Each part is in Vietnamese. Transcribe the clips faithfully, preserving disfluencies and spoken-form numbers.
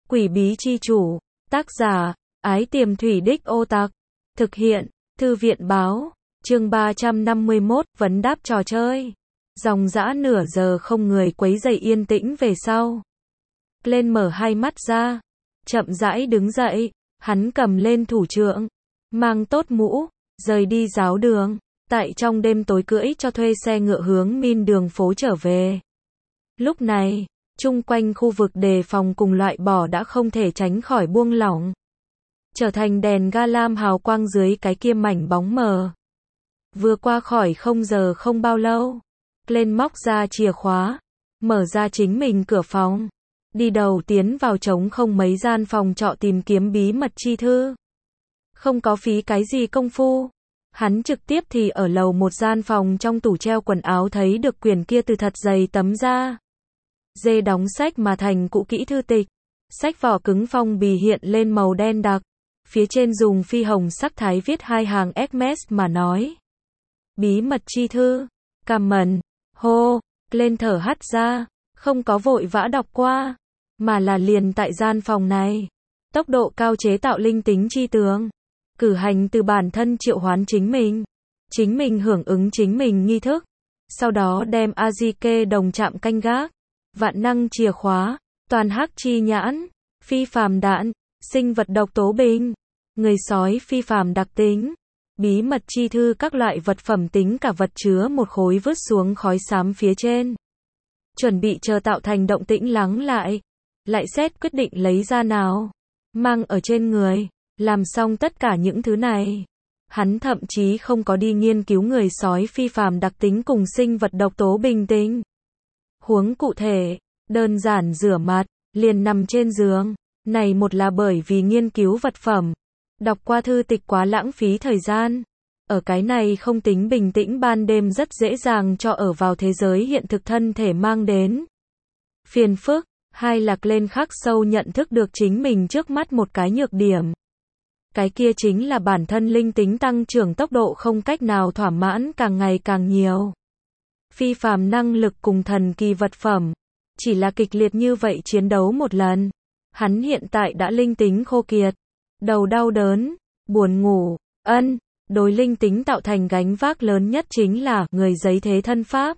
Quỷ bí chi chủ, tác giả, Ái Tiềm Thủy Đích Ô Tặc, thực hiện, Thư viện báo, chương ba trăm năm mươi mốt, vấn đáp trò chơi. Dòng dã nửa giờ không người quấy rầy yên tĩnh về sau. Lên mở hai mắt ra, chậm rãi đứng dậy, hắn cầm lên thủ trượng, mang tốt mũ, rời đi giáo đường, tại trong đêm tối cưỡi cho thuê xe ngựa hướng min đường phố trở về. Lúc này, chung quanh khu vực đề phòng cùng loại bỏ đã không thể tránh khỏi buông lỏng, trở thành đèn ga lam hào quang dưới cái kia mảnh bóng mờ. Vừa qua khỏi không giờ không bao lâu, lên móc ra chìa khóa, mở ra chính mình cửa phòng, đi đầu tiến vào trống không mấy gian phòng trọ tìm kiếm bí mật chi thư. Không có phí cái gì công phu, hắn trực tiếp thì ở lầu một gian phòng trong tủ treo quần áo thấy được quyển kia từ thật dày tấm da dê đóng sách mà thành cũ kỹ thư tịch. Sách vỏ cứng phong bì hiện lên màu đen đặc, phía trên dùng phi hồng sắc thái viết hai hàng Hermes mà nói: bí mật chi thư. Cam mần, hô, lên thở hắt ra, không có vội vã đọc qua, mà là liền tại gian phòng này, tốc độ cao chế tạo linh tính chi tường, cử hành từ bản thân triệu hoán chính mình, chính mình hưởng ứng chính mình nghi thức, sau đó đem A-di-kê đồng chạm canh gác, vạn năng chìa khóa, toàn hắc chi nhãn, phi phàm đạn, sinh vật độc tố bình, người sói phi phàm đặc tính, bí mật chi thư các loại vật phẩm tính cả vật chứa một khối vứt xuống khói xám phía trên. Chuẩn bị chờ tạo thành động tĩnh lắng lại, lại xét quyết định lấy ra nào, mang ở trên người. Làm xong tất cả những thứ này, hắn thậm chí không có đi nghiên cứu người sói phi phàm đặc tính cùng sinh vật độc tố bình tĩnh. Huống cụ thể, đơn giản rửa mặt, liền nằm trên giường. Này một là bởi vì nghiên cứu vật phẩm, đọc qua thư tịch quá lãng phí thời gian. Ở cái này không tính bình tĩnh ban đêm rất dễ dàng cho ở vào thế giới hiện thực thân thể mang đến phiền phức. Hai là lên khắc sâu nhận thức được chính mình trước mắt một cái nhược điểm. Cái kia chính là bản thân linh tính tăng trưởng tốc độ không cách nào thỏa mãn càng ngày càng nhiều. Phi phàm năng lực cùng thần kỳ vật phẩm, chỉ là kịch liệt như vậy chiến đấu một lần. Hắn hiện tại đã linh tính khô kiệt, đầu đau đớn, buồn ngủ, ân, đối linh tính tạo thành gánh vác lớn nhất chính là người giấy thế thân pháp.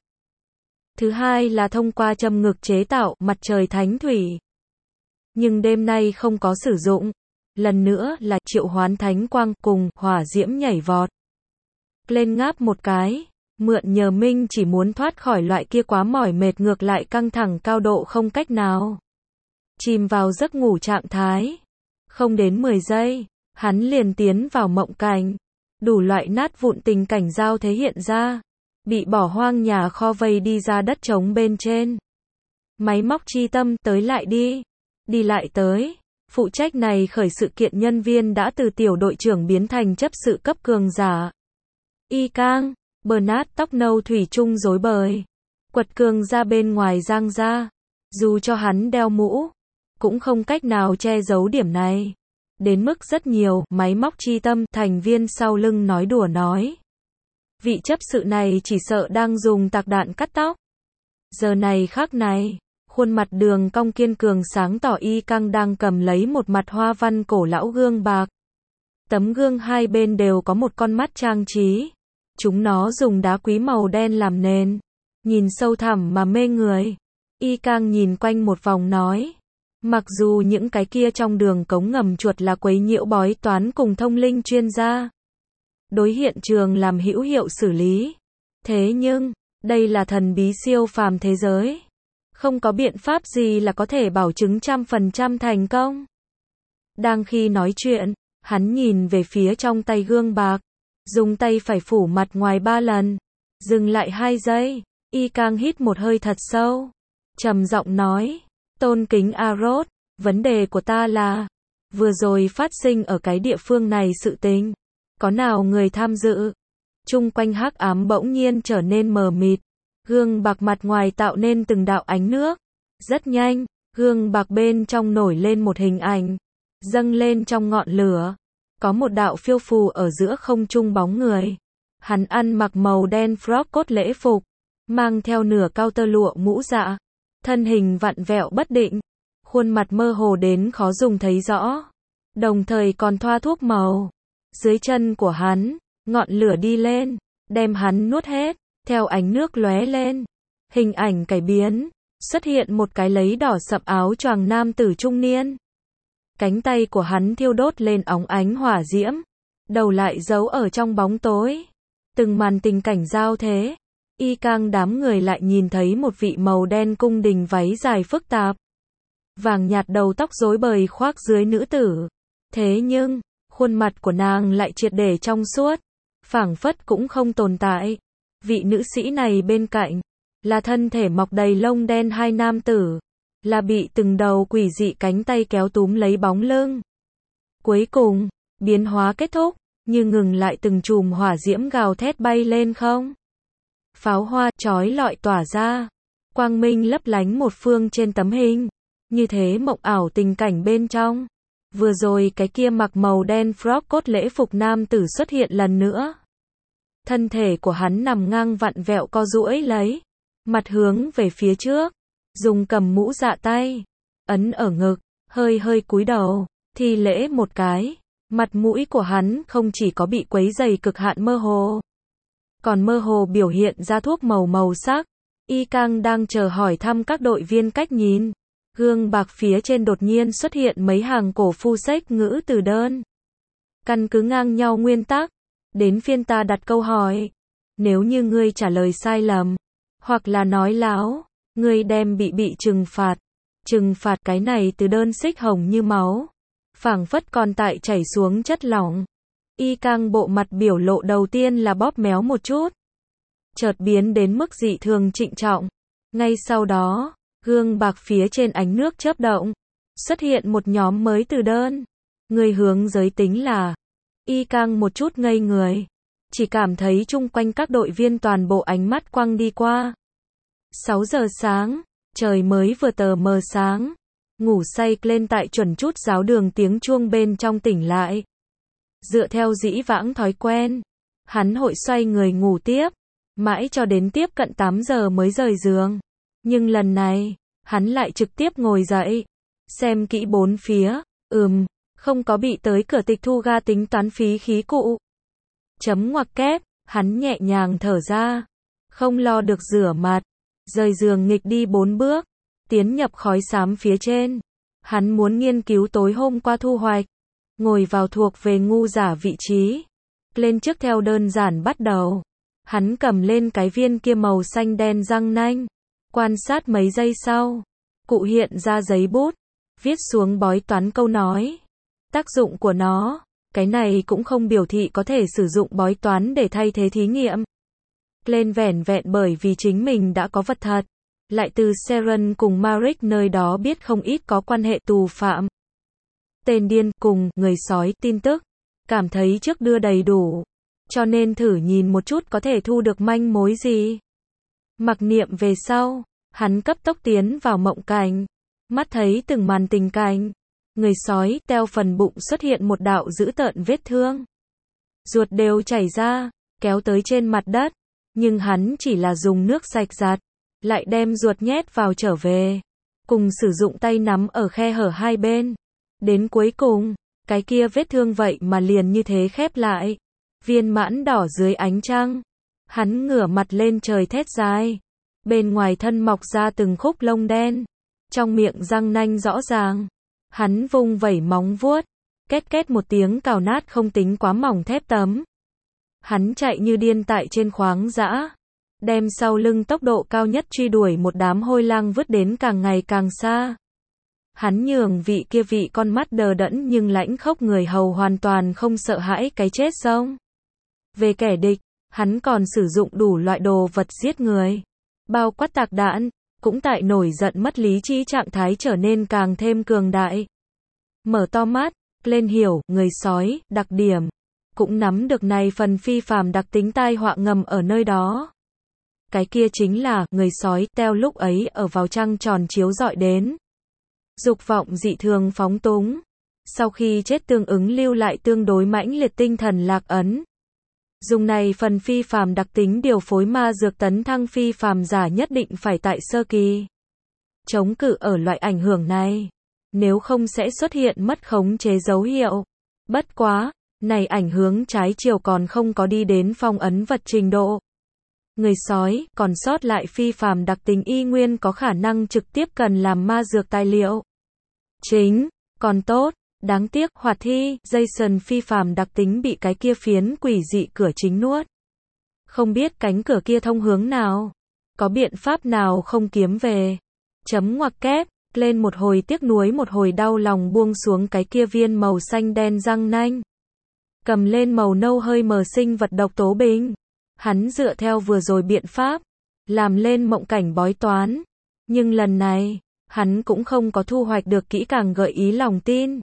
Thứ hai là thông qua châm ngực chế tạo mặt trời thánh thủy. Nhưng đêm nay không có sử dụng. Lần nữa là triệu hoán thánh quang cùng hỏa diễm nhảy vọt. Lên ngáp một cái, mượn nhờ minh chỉ muốn thoát khỏi loại kia quá mỏi mệt ngược lại căng thẳng cao độ không cách nào chìm vào giấc ngủ trạng thái. Không đến mười giây, hắn liền tiến vào mộng cảnh. Đủ loại nát vụn tình cảnh giao thế hiện ra. Bị bỏ hoang nhà kho vây đi ra đất trống bên trên. Máy móc chi tâm tới lại đi. Đi lại tới. Phụ trách này khởi sự kiện nhân viên đã từ tiểu đội trưởng biến thành chấp sự cấp cường giả. Y Cang, Bernard tóc nâu thủy chung rối bời. Quật cường ra bên ngoài giang ra. Dù cho hắn đeo mũ, cũng không cách nào che giấu điểm này. Đến mức rất nhiều, máy móc chi tâm, thành viên sau lưng nói đùa nói. Vị chấp sự này chỉ sợ đang dùng tạc đạn cắt tóc. Giờ này khắc này, khuôn mặt đường cong kiên cường sáng tỏ Y Cang đang cầm lấy một mặt hoa văn cổ lão gương bạc. Tấm gương hai bên đều có một con mắt trang trí. Chúng nó dùng đá quý màu đen làm nền. Nhìn sâu thẳm mà mê người. Y Cang nhìn quanh một vòng nói. Mặc dù những cái kia trong đường cống ngầm chuột là quấy nhiễu bói toán cùng thông linh chuyên gia. Đối hiện trường làm hữu hiệu xử lý. Thế nhưng, đây là thần bí siêu phàm thế giới. Không có biện pháp gì là có thể bảo chứng trăm phần trăm thành công. Đang khi nói chuyện, hắn nhìn về phía trong tay gương bạc. Dùng tay phải phủ mặt ngoài ba lần. Dừng lại hai giây. Y Cang hít một hơi thật sâu. Trầm giọng nói. Tôn kính Arod, vấn đề của ta là. Vừa rồi phát sinh ở cái địa phương này sự tình. Có nào người tham dự? Chung quanh hắc ám bỗng nhiên trở nên mờ mịt. Gương bạc mặt ngoài tạo nên từng đạo ánh nước. Rất nhanh, gương bạc bên trong nổi lên một hình ảnh. Dâng lên trong ngọn lửa. Có một đạo phiêu phù ở giữa không trung bóng người. Hắn ăn mặc màu đen frock cốt lễ phục. Mang theo nửa cao tơ lụa mũ dạ. Thân hình vặn vẹo bất định. khuôn mặt mơ hồ đến khó dùng thấy rõ, đồng thời còn thoa thuốc màu. Dưới chân của hắn, ngọn lửa đi lên, đem hắn nuốt hết, theo ánh nước lóe lên. Hình ảnh cải biến, xuất hiện một cái lấy đỏ sậm áo choàng nam tử trung niên. Cánh tay của hắn thiêu đốt lên óng ánh hỏa diễm, đầu lại giấu ở trong bóng tối. Từng màn tình cảnh giao thế, y cang đám người lại nhìn thấy một vị màu đen cung đình váy dài phức tạp, vàng nhạt đầu tóc rối bời khoác dưới nữ tử. Thế nhưng, khuôn mặt của nàng lại triệt để trong suốt, phảng phất cũng không tồn tại. Vị nữ sĩ này bên cạnh, là thân thể mọc đầy lông đen hai nam tử, là bị từng đầu quỷ dị cánh tay kéo túm lấy bóng lưng. Cuối cùng, biến hóa kết thúc, như ngừng lại từng chùm hỏa diễm gào thét bay lên không. Pháo hoa chói lọi tỏa ra, quang minh lấp lánh một phương trên tấm hình, như thế mộng ảo tình cảnh bên trong. Vừa rồi cái kia mặc màu đen frock cốt lễ phục nam tử xuất hiện lần nữa. Thân thể của hắn nằm ngang vặn vẹo co duỗi lấy, mặt hướng về phía trước, dùng cầm mũ dạ tay, ấn ở ngực, hơi hơi cúi đầu, thi lễ một cái. Mặt mũi của hắn không chỉ có bị quấy dày cực hạn mơ hồ, còn mơ hồ biểu hiện ra thuốc màu màu sắc. Y cang đang chờ hỏi thăm các đội viên cách nhìn. Gương bạc phía trên đột nhiên xuất hiện mấy hàng cổ phu sách ngữ từ đơn. Căn cứ ngang nhau nguyên tắc, đến phiên ta đặt câu hỏi. Nếu như ngươi trả lời sai lầm, hoặc là nói láo, ngươi đem bị bị trừng phạt. Trừng phạt cái này từ đơn xích hồng như máu, phảng phất còn tại chảy xuống chất lỏng. Y cang bộ mặt biểu lộ đầu tiên là bóp méo một chút, chợt biến đến mức dị thường trịnh trọng. Ngay sau đó, gương bạc phía trên ánh nước chớp động, xuất hiện một nhóm mới từ đơn. Người hướng giới tính là. Y cang một chút ngây người, chỉ cảm thấy chung quanh các đội viên toàn bộ ánh mắt quăng đi qua. sáu giờ sáng, trời mới vừa tờ mờ sáng. Ngủ say lên tại chuẩn chút giáo đường tiếng chuông bên trong tỉnh lại. Dựa theo dĩ vãng thói quen, hắn hội xoay người ngủ tiếp, mãi cho đến tiếp cận tám giờ mới rời giường. Nhưng lần này, hắn lại trực tiếp ngồi dậy, xem kỹ bốn phía, ừm, không có bị tới cửa tịch thu ga tính toán phí khí cụ. Chấm ngoặc kép, hắn nhẹ nhàng thở ra, không lo được rửa mặt, rời giường nghịch đi bốn bước, tiến nhập khói xám phía trên. Hắn muốn nghiên cứu tối hôm qua thu hoạch, ngồi vào thuộc về ngu giả vị trí. Lên trước theo đơn giản bắt đầu. Hắn cầm lên cái viên kia màu xanh đen răng nanh, quan sát mấy giây sau, cụ hiện ra giấy bút, viết xuống bói toán câu nói. Tác dụng của nó, cái này cũng không biểu thị có thể sử dụng bói toán để thay thế thí nghiệm. Lên vẻn vẹn bởi vì chính mình đã có vật thật, lại từ Seren cùng Maric nơi đó biết không ít có quan hệ tù phạm. Tên điên cùng người sói tin tức, cảm thấy trước đưa đầy đủ, cho nên thử nhìn một chút có thể thu được manh mối gì. Mặc niệm về sau, hắn cấp tốc tiến vào mộng cảnh, mắt thấy từng màn tình cảnh. Người sói teo phần bụng xuất hiện một đạo dữ tợn vết thương, ruột đều chảy ra, kéo tới trên mặt đất, nhưng hắn chỉ là dùng nước sạch giặt, lại đem ruột nhét vào trở về, cùng sử dụng tay nắm ở khe hở hai bên. Đến cuối cùng, cái kia vết thương vậy mà liền như thế khép lại, viên mãn đỏ dưới ánh trăng. Hắn ngửa mặt lên trời thét dài, bên ngoài thân mọc ra từng khúc lông đen, trong miệng răng nanh rõ ràng. Hắn vung vẩy móng vuốt, két két một tiếng cào nát không tính quá mỏng thép tấm. Hắn chạy như điên tại trên khoáng dã, đem sau lưng tốc độ cao nhất truy đuổi một đám hôi lang vứt đến càng ngày càng xa. Hắn nhường vị kia vị con mắt đờ đẫn nhưng lãnh khốc người hầu hoàn toàn không sợ hãi cái chết xong. Về kẻ địch, hắn còn sử dụng đủ loại đồ vật giết người, bao quát tạc đạn, cũng tại nổi giận mất lý trí trạng thái trở nên càng thêm cường đại. Mở to mắt, lên hiểu, người sói, đặc điểm, cũng nắm được này phần phi phàm đặc tính tai họa ngầm ở nơi đó. Cái kia chính là, người sói, teo lúc ấy ở vào trăng tròn chiếu rọi đến. Dục vọng dị thường phóng túng. Sau khi chết tương ứng lưu lại tương đối mãnh liệt tinh thần lạc ấn. Dùng này phần phi phàm đặc tính điều phối ma dược tấn thăng phi phàm giả nhất định phải tại sơ kỳ. Chống cự ở loại ảnh hưởng này. nếu không sẽ xuất hiện mất khống chế dấu hiệu. Bất quá, này ảnh hướng trái chiều còn không có đi đến phong ấn vật trình độ. Người sói, còn sót lại phi phàm đặc tính y nguyên có khả năng trực tiếp cần làm ma dược tài liệu. Chính, còn tốt, đáng tiếc, hoạt thi, Jason phi phàm đặc tính bị cái kia phiến quỷ dị cửa chính nuốt. Không biết cánh cửa kia thông hướng nào, có biện pháp nào không kiếm về. Chấm ngoặc kép, lên một hồi tiếc nuối một hồi đau lòng buông xuống cái kia viên màu xanh đen răng nanh. Cầm lên màu nâu hơi mờ sinh vật độc tố bình. Hắn dựa theo vừa rồi biện pháp, làm lên mộng cảnh bói toán. Nhưng lần này, hắn cũng không có thu hoạch được kỹ càng gợi ý lòng tin.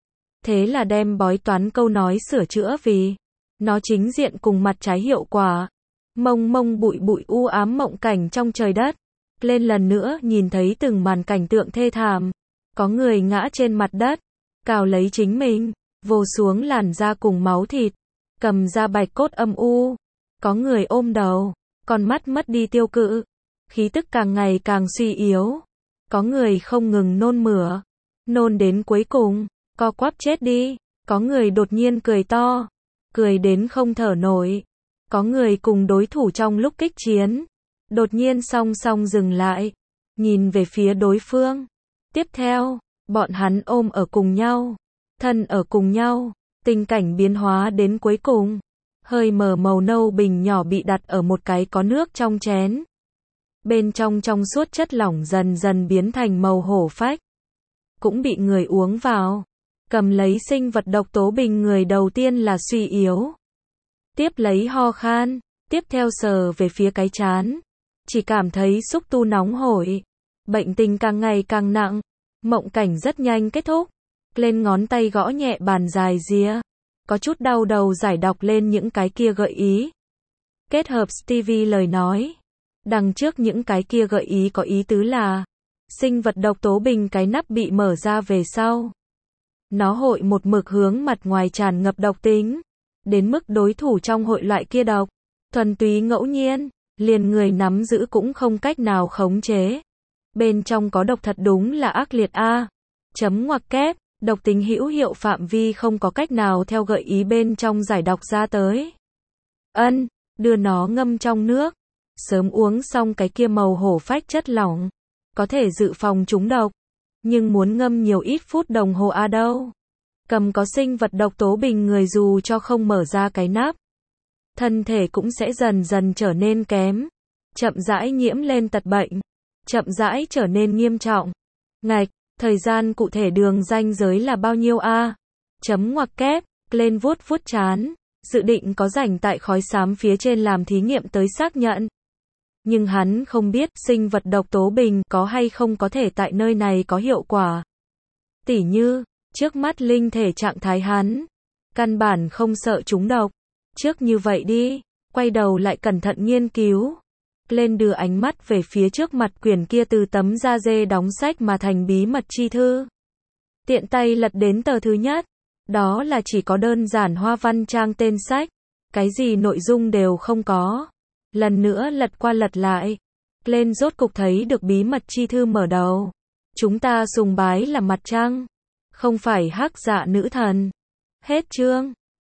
Thế là đem bói toán câu nói sửa chữa vì nó chính diện cùng mặt trái hiệu quả. Mông mông bụi bụi u ám mộng cảnh trong trời đất. Lên lần nữa nhìn thấy từng màn cảnh tượng thê thảm. Có người ngã trên mặt đất, cào lấy chính mình, vồ xuống làn da cùng máu thịt, cầm ra bạch cốt âm u. Có người ôm đầu, con mắt mất đi tiêu cự, khí tức càng ngày càng suy yếu. Có người không ngừng nôn mửa, nôn đến cuối cùng, co quắp chết đi. Có người đột nhiên cười to, cười đến không thở nổi. Có người cùng đối thủ trong lúc kích chiến, đột nhiên song song dừng lại, nhìn về phía đối phương. Tiếp theo, bọn hắn ôm ở cùng nhau, thân ở cùng nhau, tình cảnh biến hóa đến cuối cùng. Hơi mờ màu nâu bình nhỏ bị đặt ở một cái có nước trong chén. Bên trong trong suốt chất lỏng dần dần biến thành màu hổ phách. Cũng bị người uống vào. Cầm lấy sinh vật độc tố bình người đầu tiên là suy yếu. Tiếp lấy ho khan, tiếp theo sờ về phía cái trán. Chỉ cảm thấy xúc tu nóng hổi. Bệnh tình càng ngày càng nặng. Mộng cảnh rất nhanh kết thúc. Lên ngón tay gõ nhẹ bàn dài ria. Có chút đau đầu giải đọc lên những cái kia gợi ý. Kết hợp Stevie lời nói. Đằng trước những cái kia gợi ý có ý tứ là sinh vật độc tố bình cái nắp bị mở ra về sau. Nó hội một mực hướng mặt ngoài tràn ngập độc tính. Đến mức đối thủ trong hội loại kia độc. Thuần túy ngẫu nhiên. Liền người nắm giữ cũng không cách nào khống chế. Bên trong có độc thật đúng là ác liệt a. Chấm ngoặc kép. Độc tính hữu hiệu phạm vi không có cách nào theo gợi ý bên trong giải đọc ra tới. Ân, đưa nó ngâm trong nước. Sớm uống xong cái kia màu hổ phách chất lỏng. Có thể dự phòng trúng độc. Nhưng muốn ngâm nhiều ít phút đồng hồ a đâu. Cầm có sinh vật độc tố bình người dù cho không mở ra cái nắp. Thân thể cũng sẽ dần dần trở nên kém. Chậm rãi nhiễm lên tật bệnh. Chậm rãi trở nên nghiêm trọng. Ngạch. Thời gian cụ thể đường ranh giới là bao nhiêu a? Chấm ngoặc kép, lên vuốt vuốt chán, dự định có rảnh tại khói xám phía trên làm thí nghiệm tới xác nhận. Nhưng hắn không biết sinh vật độc tố bình có hay không có thể tại nơi này có hiệu quả. Tỉ như, trước mắt linh thể trạng thái hắn, căn bản không sợ trúng độc. Trước như vậy đi, quay đầu lại cẩn thận nghiên cứu. Lên đưa ánh mắt về phía trước mặt quyển kia từ tấm da dê đóng sách mà thành bí mật chi thư. Tiện tay lật đến tờ thứ nhất. Đó là chỉ có đơn giản hoa văn trang tên sách. Cái gì nội dung đều không có. Lần nữa lật qua lật lại. Lên rốt cục thấy được bí mật chi thư mở đầu. Chúng ta sùng bái là mặt trăng. Không phải hắc dạ nữ thần. Hết chương.